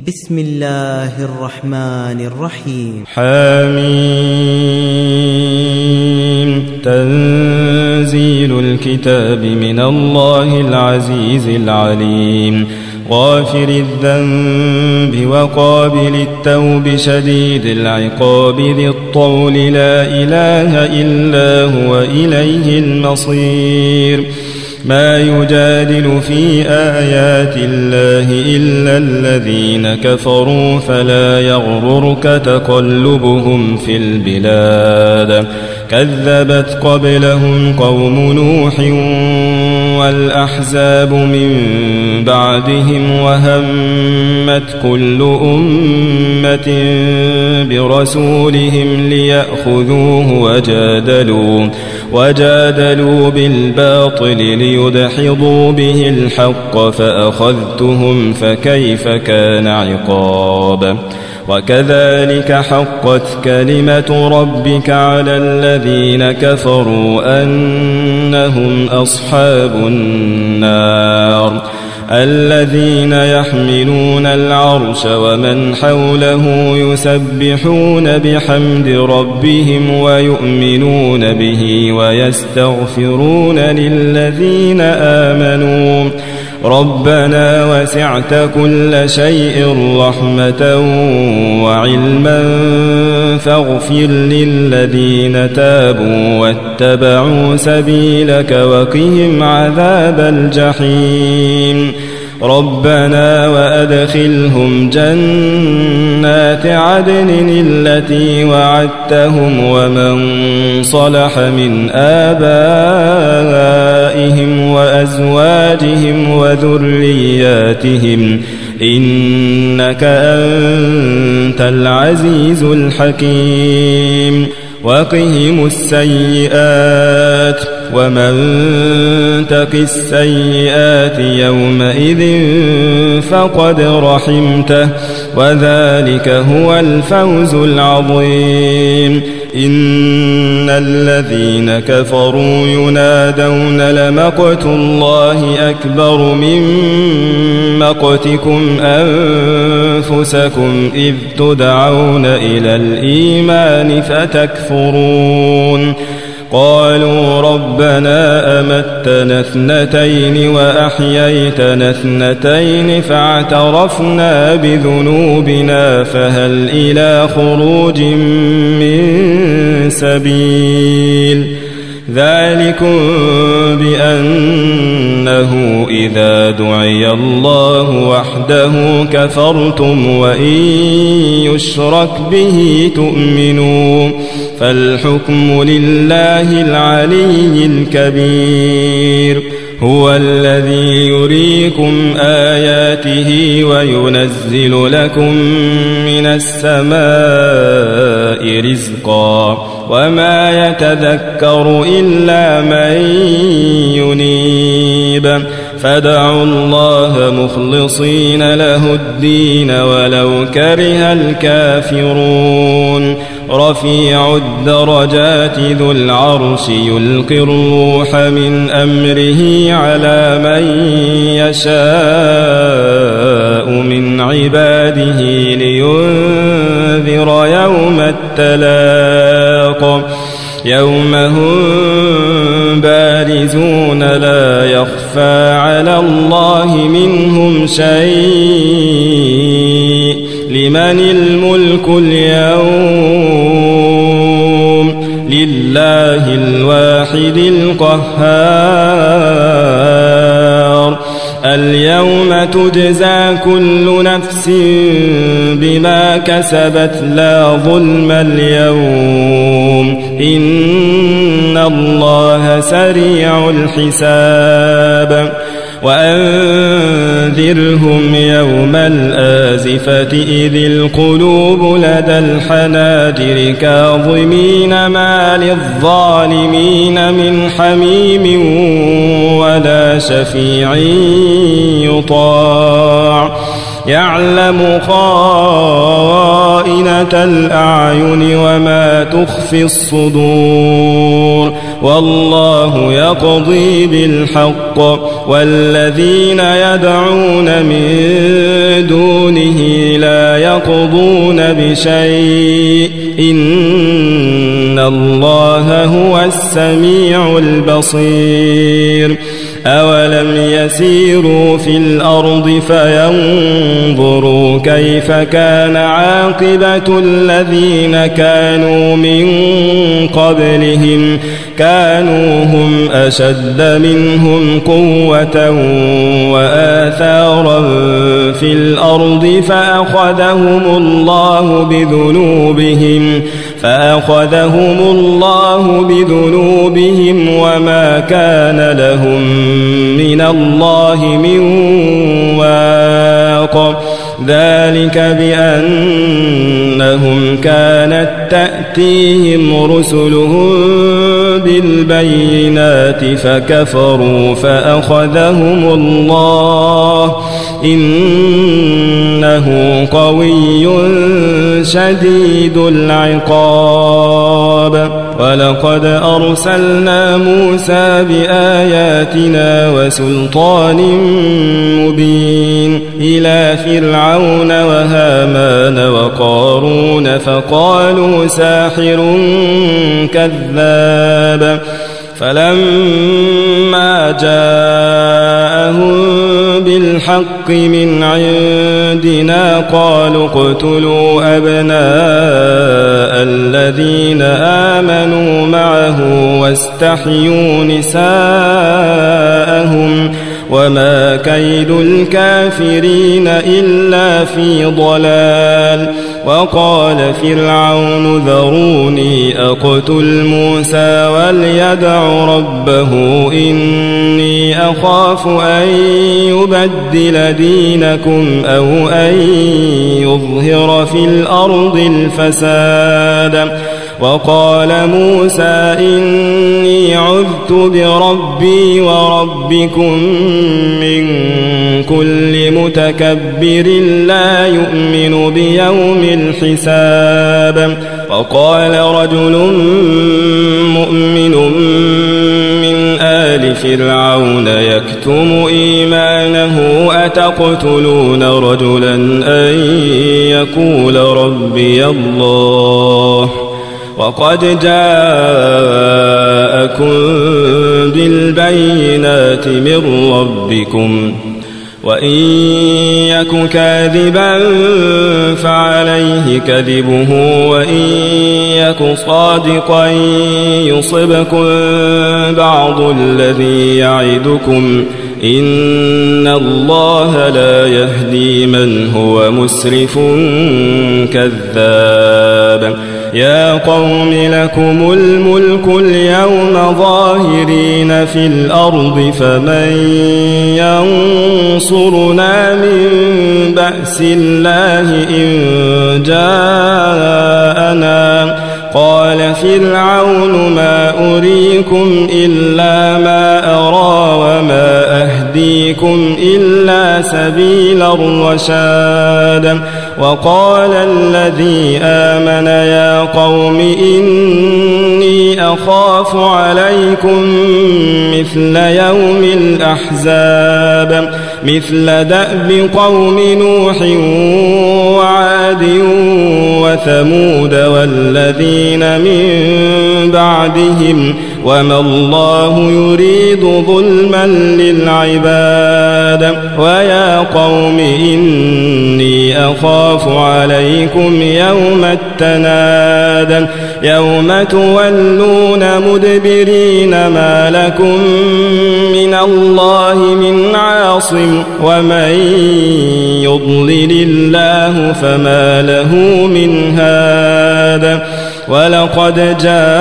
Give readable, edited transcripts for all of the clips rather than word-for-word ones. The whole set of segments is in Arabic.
بسم الله الرحمن الرحيم. حميم. تنزيل الكتاب من الله العزيز العليم. غافر الذنب وقابل التوب شديد العقاب ذي الطول لا إله إلا هو إليه المصير. ما يجادل في آيات الله إلا الذين كفروا فلا يغررك تقلبهم في البلاد. كذبت قبلهم قوم نوح والأحزاب من بعدهم وهمت كل أمة برسولهم ليأخذوه وجادلوا بالباطل ليدحضوا به الحق فأخذتهم فكيف كان عقاب. وكذلك حقت كلمة ربك على الذين كفروا أنهم أصحاب النار. الذين يحملون العرش ومن حوله يسبحون بحمد ربهم ويؤمنون به ويستغفرون للذين آمنوا ربنا وسعت كل شيء رحمة وعلما فاغفر للذين تابوا واتبعوا سبيلك وقهم عذاب الجحيم. ربنا وأدخلهم جنات عدن التي وعدتهم ومن صلح من آبائهم وأزواجهم وذرياتهم إنك أنت العزيز الحكيم. وقهم السيئات ومن تق السيئات يومئذ فقد رحمته وذلك هو الفوز العظيم. إن الذين كفروا ينادون لمقت الله أكبر من مقتكم أنفسكم إذ تدعون إلى الإيمان فتكفرون. قالوا ربنا أمتنا اثنتين وأحييتنا اثنتين فاعترفنا بذنوبنا فهل إلى خروج من سبيل. ذلكم بأنه إذا دعي الله وحده كفرتم وإن يشرك به تؤمنوا فالحكم لله العلي الكبير. هو الذي يريكم آياته وينزل لكم من السماء رزقا وما يتذكر إلا من ينيب. فادعوا الله مخلصين له الدين ولو كره الكافرون. رفيع الدرجات ذو العرش يلقي الروح من أمره على من يشاء من عباده لينذر يوم التلاق. يوم هم بارزون لا يخفى على الله منهم شيء. لمن الملك اليوم؟ لله الواحد القهار. اليوم تجزى كل نفس بما كسبت لا ظلم اليوم إن الله سريع الحساب. وأنذرهم يوم الآزفة إذ القلوب لدى الحناجر كاظمين ما للظالمين من حميم ولا شفيع يطاع. يعلم خائنة الأعين وما تخفي الصدور والله يقضي بالحق والذين يدعون من دونه يقضون بشيء إن الله هو السميع البصير أولم يسيروا في الأرض فينظروا كيف كان عاقبة الذين كانوا من قبلهم كانوا هم أشد منهم قوة وآثارا في الأرض فأخذهم الله بذنوبهم وما كان لهم من الله من واق ذلك بأنهم كانت تأتيهم رسلهم بالبينات فكفروا فأخذهم الله إنه قوي شديد العقاب ولقد أرسلنا موسى بآياتنا وسلطان مبين إلى فرعون وهامان وقارون فقالوا ساحر كذاب فلما جاءهم بالحق من عندنا قالوا اقتلوا أبناء الذين آمنوا معه واستحيوا نساءهم وما كيد الكافرين إلا في ضلال وقال فرعون ذروني أقتل موسى وليدع ربه إني أخاف أن يبدل دينكم أو أن يظهر في الأرض الفساد وقال موسى إني عذت بربي وربكم من كل متكبر لا يؤمن بيوم الحساب وقال رجل مؤمن من آل فرعون يكتم إيمانه أتقتلون رجلا أن يقول ربي الله وقد جاءكم بالبينات من ربكم وإن يك كاذبا فعليه كذبه وإن يك صادقا يصبكم بعض الذي يعدكم إن الله لا يهدي من هو مسرف كذاب يا قوم لكم الملك اليوم ظاهرين في الأرض فمن ينصرنا من بأس الله إن جاءنا قال فرعون ما أريكم إلا ما أرى وما أهديكم إلا سبيل الرشاد وقال الذي آمن يا قوم إني أخاف عليكم مثل يوم الأحزاب مثل دأب قوم نوح وعاد وثمود والذين من بعدهم وما الله يريد ظلما للعباد ويا قوم إني أخاف عليكم يوم التناد يوم تولون مدبرين ما لكم من الله من عاصم ومن يضلل الله فما له من هاد ولقد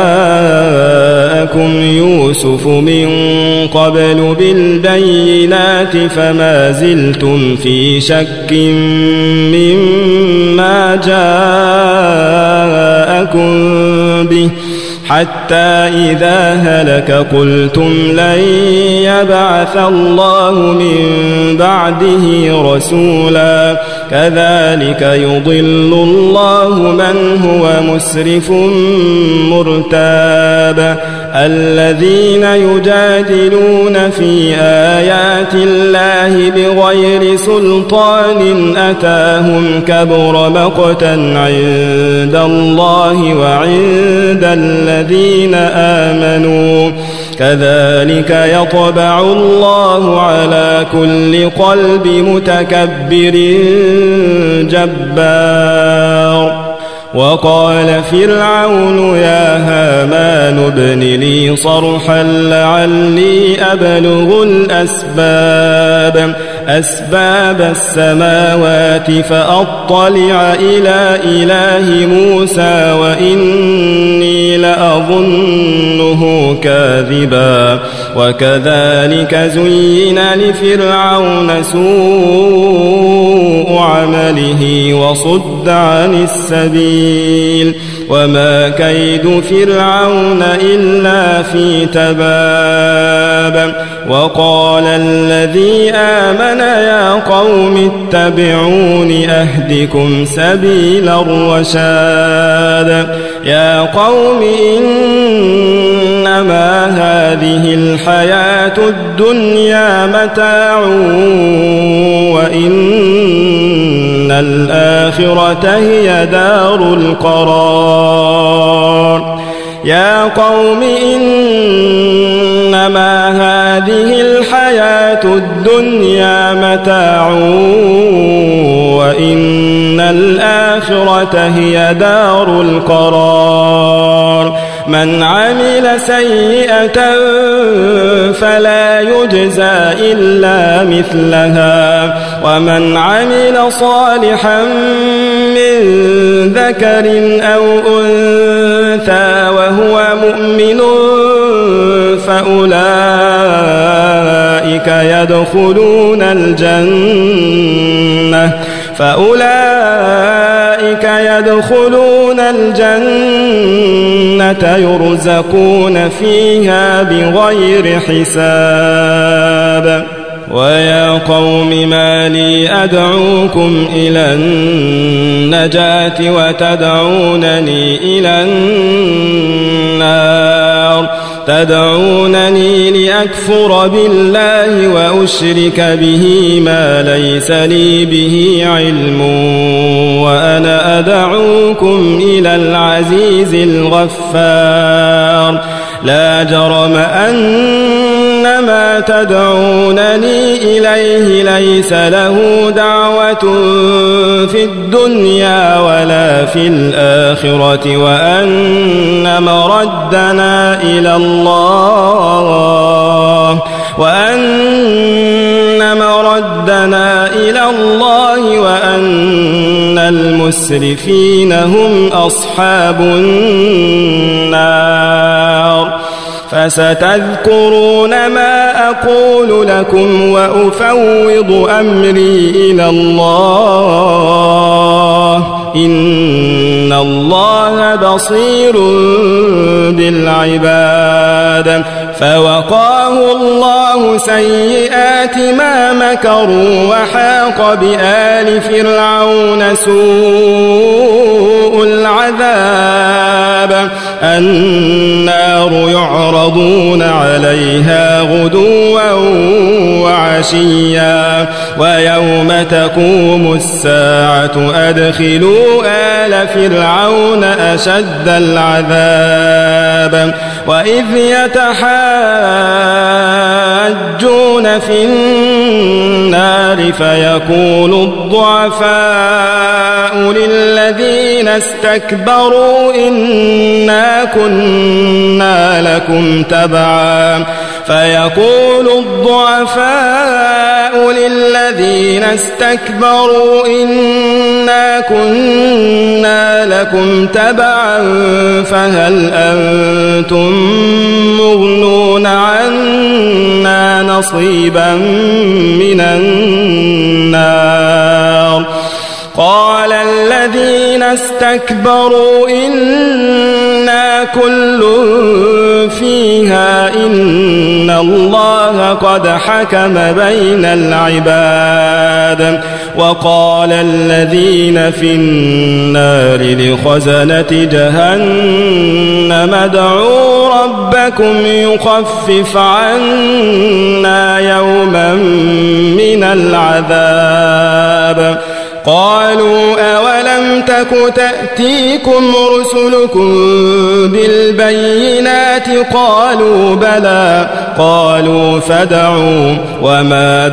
جاءكم يوسف من قبل بالبينات فما زلتم في شك مما جاءكم به حتى إذا هلك قلتم لن يبعث الله من بعده رسولا كذلك يضل الله من هو مسرف مرتاب الذين يجادلون في آيات الله بغير سلطان أتاهم كبر مقتا عند الله وعند الذين آمنوا كذلك يطبع الله على كل قلب متكبر جبار. وقال فرعون يا هامان ابن لي صرحا لعلي أبلغ أسباب السماوات فأطلع إلى إله موسى وإني لأظنه كاذبا. وكذلك زين لفرعون سوء عمله وصد عن السبيل وما كيد فرعون إلا في تباب. وقال الذي آمن يا قوم اتبعون أهدكم سبيل الرشاد. يا قوم إنما هذه الحياة الدنيا متاع وإن الآخرة هي دار القرار. يا قوم إنما هذه الحياة الدنيا متاع وإن الآخرة هي دار القرار. من عمل سيئة فلا يجزى إلا مثلها ومن عمل صالحا من ذكر أو أنثى وهو مؤمن فأولئك يدخلون الجنة يرزقون فيها بغير حساب. ويا قوم ما لي أدعوكم إلى النجاة وتدعونني إلى النار. تدعونني لأكفر بالله وأشرك به ما ليس لي به علم وأنا أدعوكم إلى العزيز الغفار. لا جرم أن ما تدعونني إليه ليس له دعوة في الدنيا ولا في الآخرة وأن مردنا إلى الله وأن المسرفين هم أصحاب النار. فستذكرون ما أقول لكم وأفوض أمري إلى الله إن الله بصير بالعباد. فوقاه الله سيئات ما مكروا وحاق بآل فرعون سوء العذاب. النار يعرضون عليها غدوا وعشيا ويوم تقوم الساعة أدخلوا آل فرعون أشد العذاب. وإذ يتحاجون في النار فيقول الضعفاء للذين استكبروا إنا كنا لكم تبعا. فيقول الضعفاء للذين استكبروا إنا كنا لكم تبعا فهل أنتم مغنون عنا نصيبا من النار. قال الذين استكبروا إنا كل فيها إن الله قد حكم بين العباد وقال الذين في النار لخزنة جهنم ادعوا ربكم يخفف عنا يوما من العذاب قالوا أولم تك تأتيكم رسلكم بالبينات قالوا بلى قالوا فادعوا وما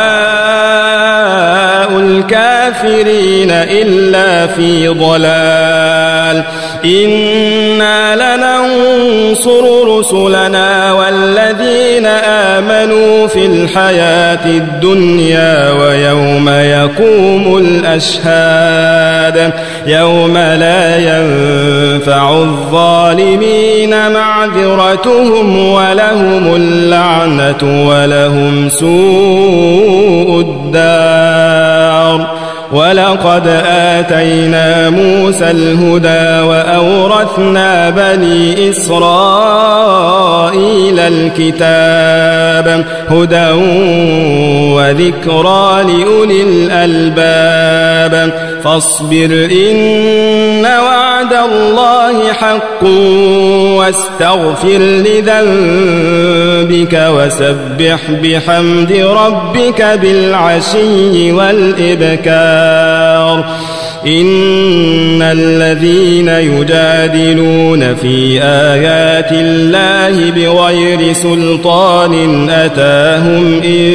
دعاء الكافرين إلا في ضلال إنا لننصر رسلنا والذين آمنوا في الحياة الدنيا ويوم يقوم الأشهاد يوم لا ينفع الظالمين معذرتهم ولهم اللعنة ولهم سوء الدار ولقد آتينا موسى الهدى وأورثنا بني إسرائيل الكتاب هدى وذكرى لأولي الألباب فاصبر إن وعد الله حق واستغفر لذنبك وسبح بحمد ربك بالعشي والإبكار إن الذين يجادلون في آيات الله بغير سلطان أتاهم إن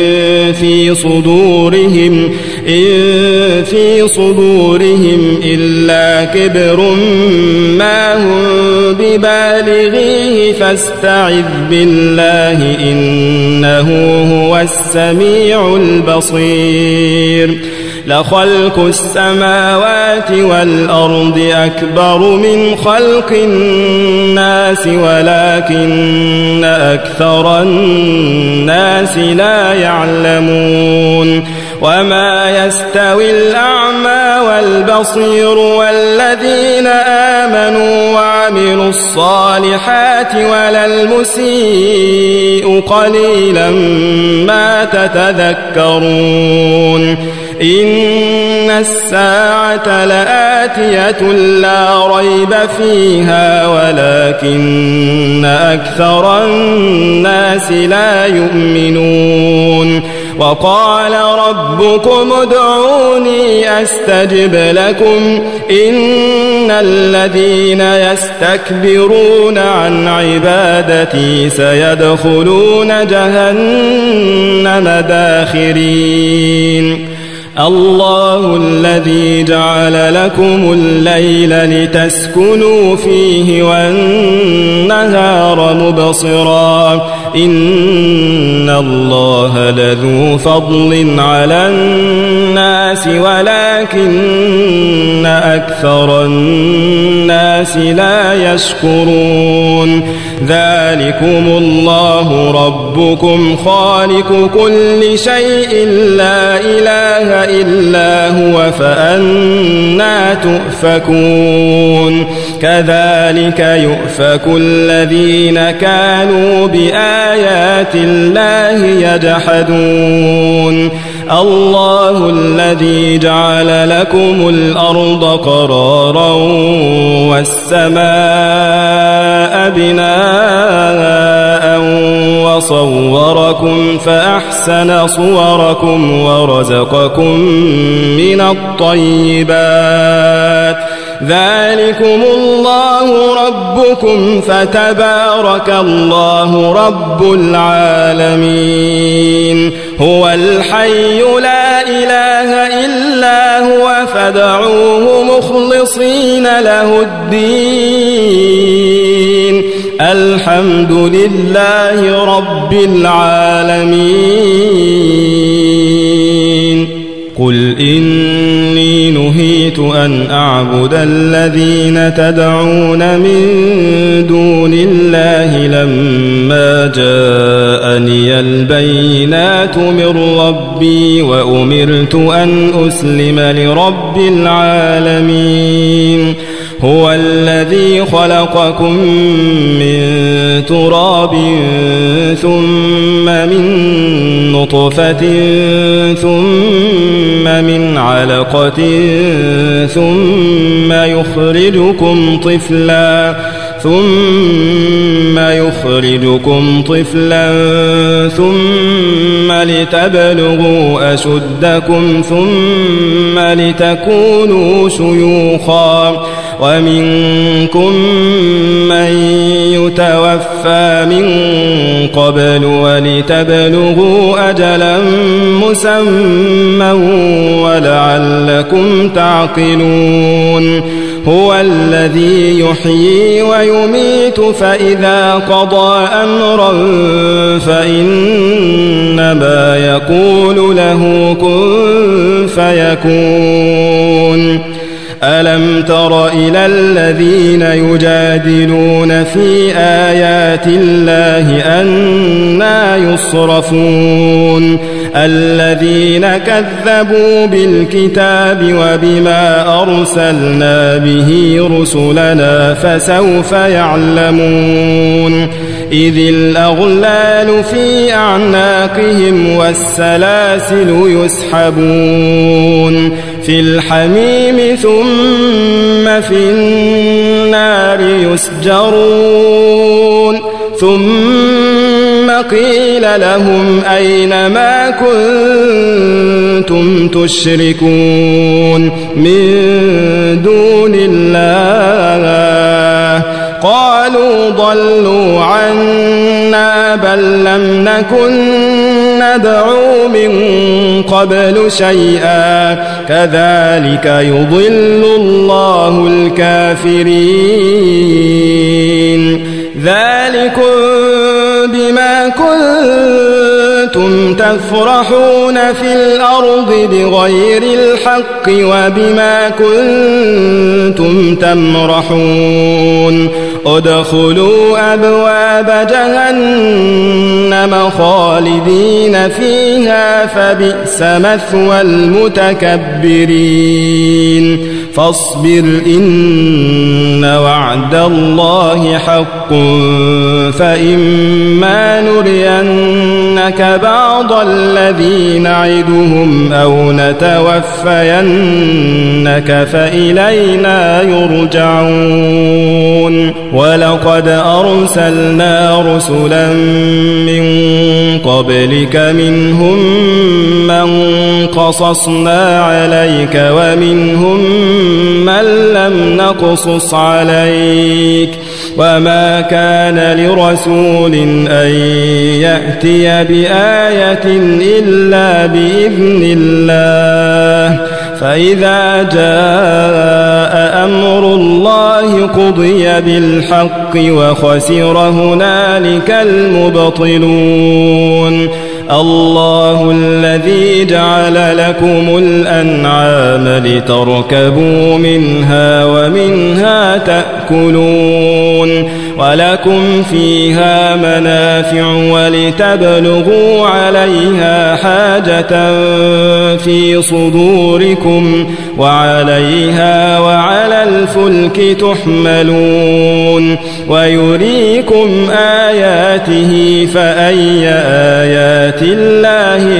في صدورهم إلا كبر ما هم ببالغيه فاستعذ بالله إنه هو السميع البصير لخلق السماوات والأرض أكبر من خلق الناس ولكن أكثر الناس لا يعلمون وما يستوي الأعمى والبصير والذين آمنوا وعملوا الصالحات ولا المسيء قليلا ما تتذكرون إن الساعة لآتية لا ريب فيها ولكن أكثر الناس لا يؤمنون وقال ربكم ادعوني أستجب لكم إن الذين يستكبرون عن عبادتي سيدخلون جهنم داخرين الله الذي جعل لكم الليل لتسكنوا فيه والنهار مبصرا إن الله لذو فضل على الناس ولكن أكثر الناس لا يشكرون ذلكم الله ربكم خالق كل شيء لا إله إلا هو فأنا تؤفكون كذلك يؤفك الذين كانوا بآيات الله يجحدون الله الذي جعل لكم الأرض قرارا والسماء بناء وصوركم فأحسن صوركم ورزقكم من الطيبات ذلكم الله ربكم فتبارك الله رب العالمين هو الحي لا إله إلا هو فادعوه مخلصين له الدين الحمد لله رب العالمين قل إني نهيت أن أعبد الذين تدعون من دون الله لما جاءني البينات من ربي وأمرت أن أسلم لرب العالمين هو الذي خلقكم من تراب ثم من نطفة ثم من علقة ثم يخرجكم طفلا ثم لتبلغوا أشدكم ثم لتكونوا شيوخا ومنكم من يتوفى من قبل ولتبلغوا أجلا مسمى ولعلكم تعقلون هو الذي يحيي ويميت فإذا قضى أمرا فإنما يقول له كن فيكون ألم تر إلى الذين يجادلون في آيات الله أنى يصرفون الذين كذبوا بالكتاب وبما أرسلنا به رسلنا فسوف يعلمون إذ الأغلال في أعناقهم والسلاسل يسحبون في الحميم ثم في النار يسجرون ثم قيل لهم أين ما كنتم تشركون من دون الله قالوا ضلوا عنا بل لم نكن ندعو من قبل شيئا كذلك يضل الله الكافرين ذلكم بما كنتم تفرحون في الأرض بغير الحق وبما كنتم تمرحون ادخلوا أبواب جهنم خالدين فيها فبئس مثوى المتكبرين فاصبر إن وعد الله حق فإما نرينك بعض الذي نعدهم أو نتوفينك فإلينا يرجعون ولقد أرسلنا رسلا من قبلك منهم من قصصنا عليك ومنهم من لم نقصص عليك وما كان لرسول أن يأتي بآية إلا بإذن الله فإذا جاء أمر الله قضي بالحق وخسر هنالك المبطلون الله الذي جعل لكم الأنعام لتركبوا منها ومنها تأكلون ولكم فيها منافع ولتبلغوا عليها حاجة في صدوركم وعليها وعلى الفلك تحملون ويريكم آياته فأي آيات الله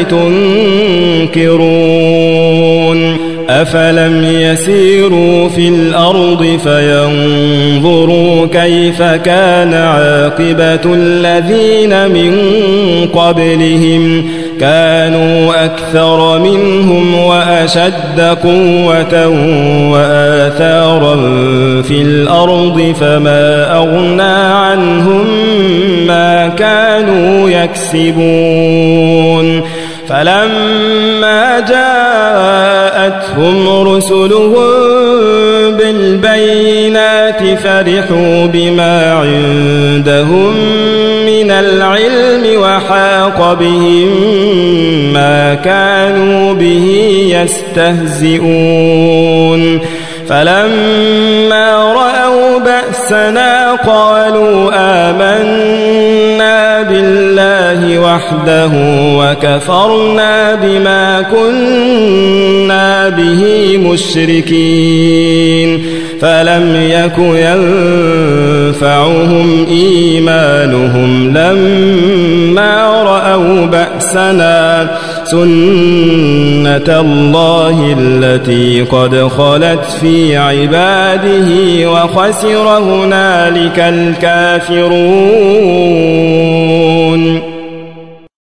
تنكرون أفلم يسيروا في الأرض فينظروا كيف كان عاقبة الذين من قبلهم كانوا أكثر منهم وأشد قوة وآثارا في الأرض فما أغنى عنهم ما كانوا يكسبون فلما جاءتهم رسلهم بالبينات فرحوا بما عندهم من العلم وحاق بهم ما كانوا به يستهزئون فلما رأوا بأسنا قالوا آمنا بالله وحده وكفرنا بما كنا به مشركين فلم يك ينفعهم إيمانهم لما رأوا بأسنا بأسنا سنة الله التي قد خلت في عباده وخسر هنالك الكافرون.